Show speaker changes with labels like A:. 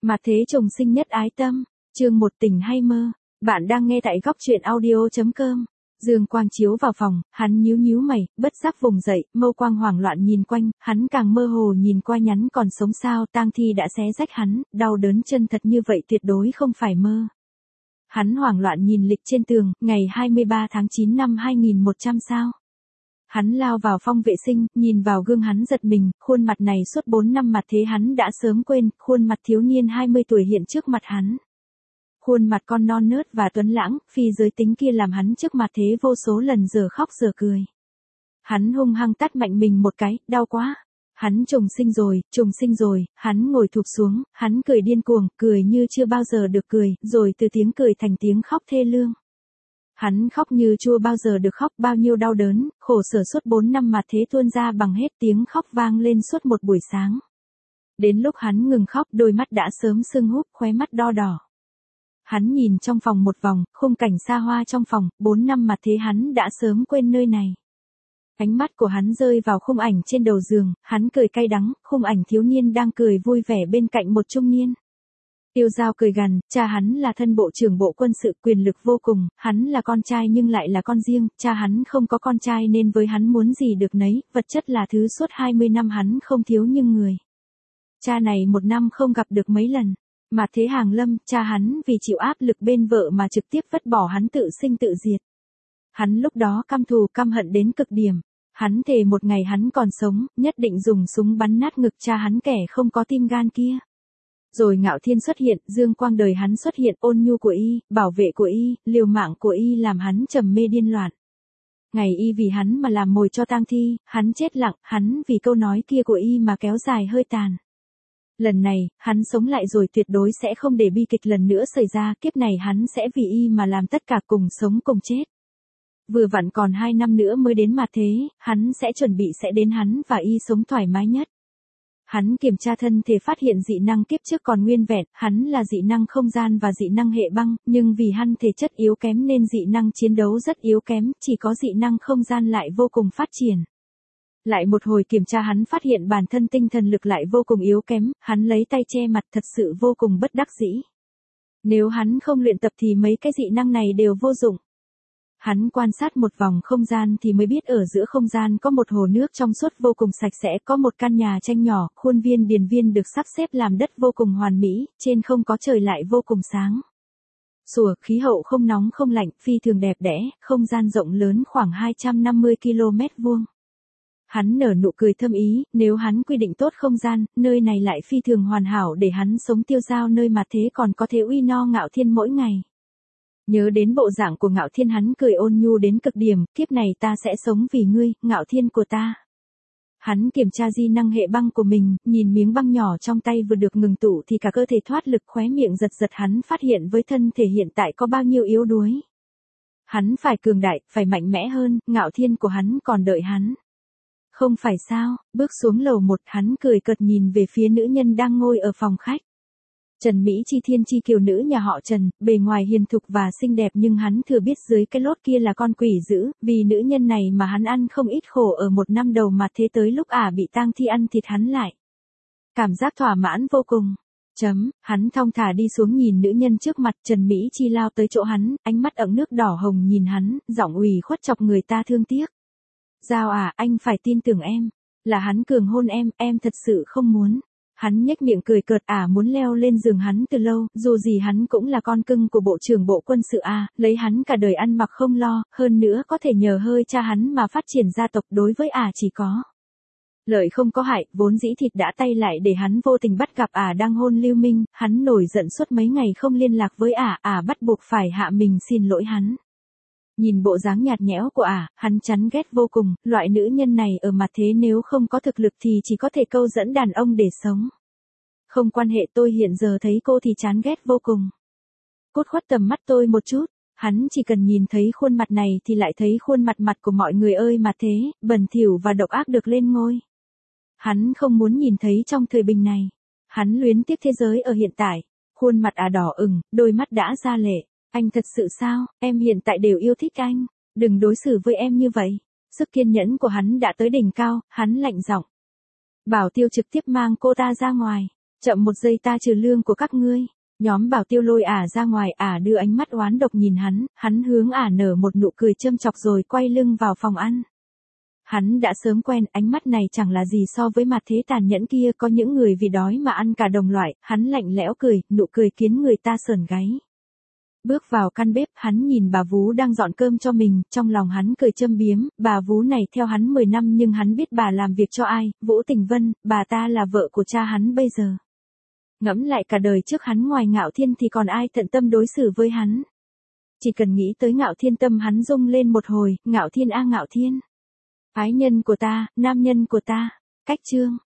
A: Mà thế trùng sinh nhất ái tâm, chương 1 tình hay mơ. Bạn đang nghe tại góc truyện audio.com. Dương quang chiếu vào phòng, hắn nhíu nhíu mày, bất giác vùng dậy, mâu quang hoảng loạn nhìn quanh, hắn càng mơ hồ nhìn qua nhắn còn sống sao, tang thi đã xé rách hắn, đau đớn chân thật như vậy tuyệt đối không phải mơ. Hắn hoảng loạn nhìn lịch trên tường, ngày 23 tháng 9 năm 2100 sao. Hắn lao vào phòng vệ sinh, nhìn vào gương hắn giật mình, khuôn mặt này suốt 4 năm mặt thế hắn đã sớm quên, khuôn mặt thiếu niên 20 tuổi hiện trước mặt hắn. Khuôn mặt con non nớt và tuấn lãng, phi giới tính kia làm hắn trước mặt thế vô số lần giờ khóc giờ cười. Hắn hung hăng tát mạnh mình một cái, đau quá. Hắn trùng sinh rồi, hắn ngồi thụp xuống, hắn cười điên cuồng, cười như chưa bao giờ được cười, rồi từ tiếng cười thành tiếng khóc thê lương. Hắn khóc như chưa bao giờ được khóc, bao nhiêu đau đớn, khổ sở suốt 4 năm mà thế tuôn ra bằng hết, tiếng khóc vang lên suốt một buổi sáng. Đến lúc hắn ngừng khóc, đôi mắt đã sớm sưng húp, khóe mắt đo đỏ. Hắn nhìn trong phòng một vòng, khung cảnh xa hoa trong phòng, 4 năm mà thế hắn đã sớm quên nơi này. Ánh mắt của hắn rơi vào khung ảnh trên đầu giường, hắn cười cay đắng, khung ảnh thiếu niên đang cười vui vẻ bên cạnh một trung niên. Tiêu Giao cười gằn, cha hắn là thân bộ trưởng bộ quân sự quyền lực vô cùng, hắn là con trai nhưng lại là con riêng, cha hắn không có con trai nên với hắn muốn gì được nấy, vật chất là thứ suốt 20 năm hắn không thiếu nhưng người. Cha này một năm không gặp được mấy lần, mà thế Hàng Lâm, cha hắn vì chịu áp lực bên vợ mà trực tiếp vứt bỏ hắn tự sinh tự diệt. Hắn lúc đó căm thù căm hận đến cực điểm, hắn thề một ngày hắn còn sống, nhất định dùng súng bắn nát ngực cha hắn kẻ không có tim gan kia. Rồi Ngạo Thiên xuất hiện, dương quang đời hắn xuất hiện, ôn nhu của y, bảo vệ của y, liều mạng của y làm hắn trầm mê điên loạn. Ngày y vì hắn mà làm mồi cho tang thi, hắn chết lặng, hắn vì câu nói kia của y mà kéo dài hơi tàn. Lần này, hắn sống lại rồi tuyệt đối sẽ không để bi kịch lần nữa xảy ra, kiếp này hắn sẽ vì y mà làm tất cả cùng sống cùng chết. Vừa vặn còn 2 năm nữa mới đến mặt thế, hắn sẽ chuẩn bị sẽ đến hắn và y sống thoải mái nhất. Hắn kiểm tra thân thể phát hiện dị năng kiếp trước còn nguyên vẹn, hắn là dị năng không gian và dị năng hệ băng, nhưng vì hắn thể chất yếu kém nên dị năng chiến đấu rất yếu kém, chỉ có dị năng không gian lại vô cùng phát triển. Lại một hồi kiểm tra hắn phát hiện bản thân tinh thần lực lại vô cùng yếu kém, hắn lấy tay che mặt thật sự vô cùng bất đắc dĩ. Nếu hắn không luyện tập thì mấy cái dị năng này đều vô dụng. Hắn quan sát một vòng không gian thì mới biết ở giữa không gian có một hồ nước trong suốt vô cùng sạch sẽ, có một căn nhà tranh nhỏ, khuôn viên điền viên được sắp xếp làm đất vô cùng hoàn mỹ, trên không có trời lại vô cùng sáng. Sủa, khí hậu không nóng không lạnh, phi thường đẹp đẽ, không gian rộng lớn khoảng 250 km vuông. Hắn nở nụ cười thâm ý, nếu hắn quy định tốt không gian, nơi này lại phi thường hoàn hảo để hắn sống Tiêu Giao nơi mà thế còn có thể uy no Ngạo Thiên mỗi ngày. Nhớ đến bộ dạng của Ngạo Thiên hắn cười ôn nhu đến cực điểm, kiếp này ta sẽ sống vì ngươi, Ngạo Thiên của ta. Hắn kiểm tra di năng hệ băng của mình, nhìn miếng băng nhỏ trong tay vừa được ngừng tụ thì cả cơ thể thoát lực, khóe miệng giật giật, hắn phát hiện với thân thể hiện tại có bao nhiêu yếu đuối. Hắn phải cường đại, phải mạnh mẽ hơn, Ngạo Thiên của hắn còn đợi hắn. Không phải sao, bước xuống lầu 1 hắn cười cợt nhìn về phía nữ nhân đang ngồi ở phòng khách. Trần Mỹ Chi thiên chi kiều nữ nhà họ Trần, bề ngoài hiền thục và xinh đẹp nhưng hắn thừa biết dưới cái lốt kia là con quỷ dữ, vì nữ nhân này mà hắn ăn không ít khổ ở một năm đầu mà thế tới lúc bị tang thi ăn thịt hắn lại. Cảm giác thỏa mãn vô cùng. Hắn thong thả đi xuống nhìn nữ nhân trước mặt, Trần Mỹ Chi lao tới chỗ hắn, ánh mắt ẩn nước đỏ hồng nhìn hắn, giọng ủy khuất chọc người ta thương tiếc. Giao anh phải tin tưởng em. Là hắn cường hôn em thật sự không muốn. Hắn nhếch miệng cười cợt, muốn leo lên giường hắn từ lâu, dù gì hắn cũng là con cưng của bộ trưởng bộ quân sự lấy hắn cả đời ăn mặc không lo, hơn nữa có thể nhờ hơi cha hắn mà phát triển gia tộc, đối với chỉ có lợi không có hại, vốn dĩ thịt đã tay lại để hắn vô tình bắt gặp đang hôn Lưu Minh, hắn nổi giận suốt mấy ngày không liên lạc với bắt buộc phải hạ mình xin lỗi hắn. Nhìn bộ dáng nhạt nhẽo của hắn chán ghét vô cùng, loại nữ nhân này ở mặt thế nếu không có thực lực thì chỉ có thể câu dẫn đàn ông để sống. Không quan hệ, tôi hiện giờ thấy cô thì chán ghét vô cùng. Cút khuất tầm mắt tôi một chút, hắn chỉ cần nhìn thấy khuôn mặt này thì lại thấy khuôn mặt của mọi người ơi mà thế, bẩn thỉu và độc ác được lên ngôi. Hắn không muốn nhìn thấy trong thời bình này. Hắn luyến tiếc thế giới ở hiện tại, khuôn mặt đỏ ửng, đôi mắt đã ra lệ. Anh thật sự sao, em hiện tại đều yêu thích anh, đừng đối xử với em như vậy. Sức kiên nhẫn của hắn đã tới đỉnh cao, hắn lạnh giọng. Bảo Tiêu trực tiếp mang cô ta ra ngoài. Chậm 1 giây ta trừ lương của các ngươi. Nhóm Bảo Tiêu lôi ra ngoài, đưa ánh mắt oán độc nhìn hắn hướng nở một nụ cười châm chọc rồi quay lưng vào phòng ăn. Hắn đã sớm quen, ánh mắt này chẳng là gì so với mặt thế tàn nhẫn kia, có những người vì đói mà ăn cả đồng loại, hắn lạnh lẽo cười, nụ cười khiến người ta sởn gáy. Bước vào căn bếp, hắn nhìn bà Vú đang dọn cơm cho mình, trong lòng hắn cười châm biếm, bà Vú này theo hắn 10 năm nhưng hắn biết bà làm việc cho ai, Vũ Tình Vân, bà ta là vợ của cha hắn bây giờ. Ngẫm lại cả đời trước hắn ngoài Ngạo Thiên thì còn ai tận tâm đối xử với hắn. Chỉ cần nghĩ tới Ngạo Thiên tâm hắn rung lên một hồi, Ngạo Thiên Ngạo Thiên. Ái nhân của ta, nam nhân của ta. Cách chương.